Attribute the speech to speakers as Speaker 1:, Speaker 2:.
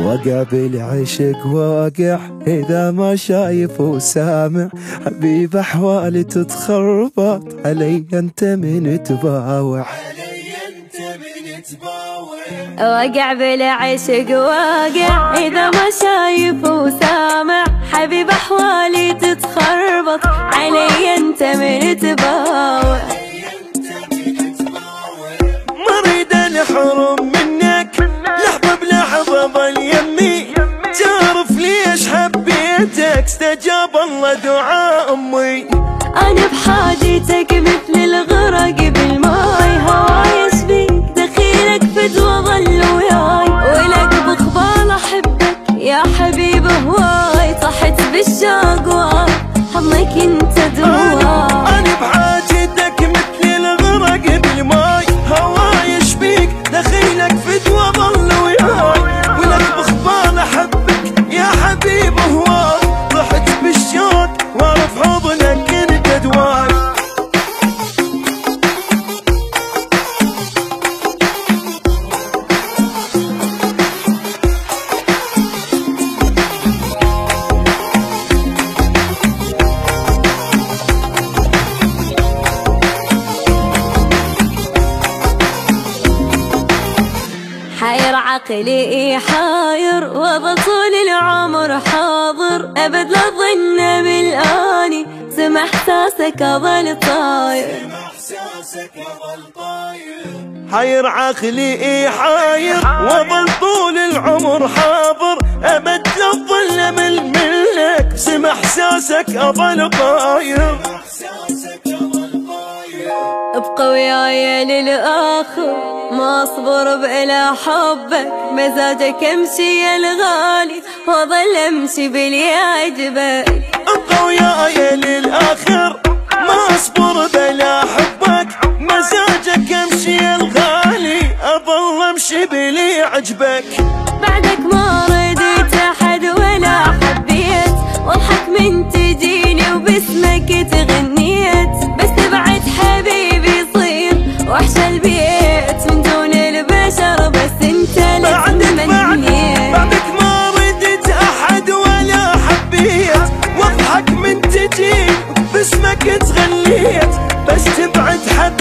Speaker 1: وقع بالعشق واقع إذا ما شايف وسامع، حبيب أحوالي تتخربط علي أنت من تباوع.
Speaker 2: وقع بالعشق واقع إذا ما شايف وسامع، حبيب أحوالي تتخربط علي أنت من تباوع.
Speaker 1: مريد الحرم منك لحظة بلحظة ظل يمي، تعرف ليش حبيتك استجاب الله دعاء أمي.
Speaker 2: أنا بحاجتك مثل الغرق بالماي، هواي يشبيك دخيلك فدوى ظل وياي، ولك بقبال أحبك يا حبيب هواي، طحت بالشوق وحضنك انت دواي.
Speaker 1: أنا بحاجتك مثل الغرق بالماي، هواي يشبيك دخيلك فدوى ظل وياي، ولك بقبال أحبك يا حبيب هواي، طحت بالشوق وارف حضنك انت دواي.
Speaker 2: حاير عقلي حاير وظل طول العمر حاضر، أبد لا ظن بالآني سمع إحساسك أظل طاير.
Speaker 1: حاير عقلي حاير وظل طول العمر حاضر، أبد لا ظل منك سمع إحساسك أظل طاير.
Speaker 2: ابقى وياي للآخر ما اصبر بلا حبك، مزاجك امشي يا الغالي واظل امشي باللي يعجبك.
Speaker 1: ابقى وياي للآخر ما اصبر بلا حبك، مزاجك امشي يا الغالي اظل امشي باللي يعجبك.
Speaker 2: بعدك ما رديت احد ولا حبيت، واضحك من تجيني وباسمك تغنيت، بس تبعد حبيبي يصير وحش البيت من دون البشر، بس انت لا تمنيت.
Speaker 1: بعدك ما رديت احد ولا حبيت، واضحك من تجيني باسمك تغنيت، بس تبعد حبيبي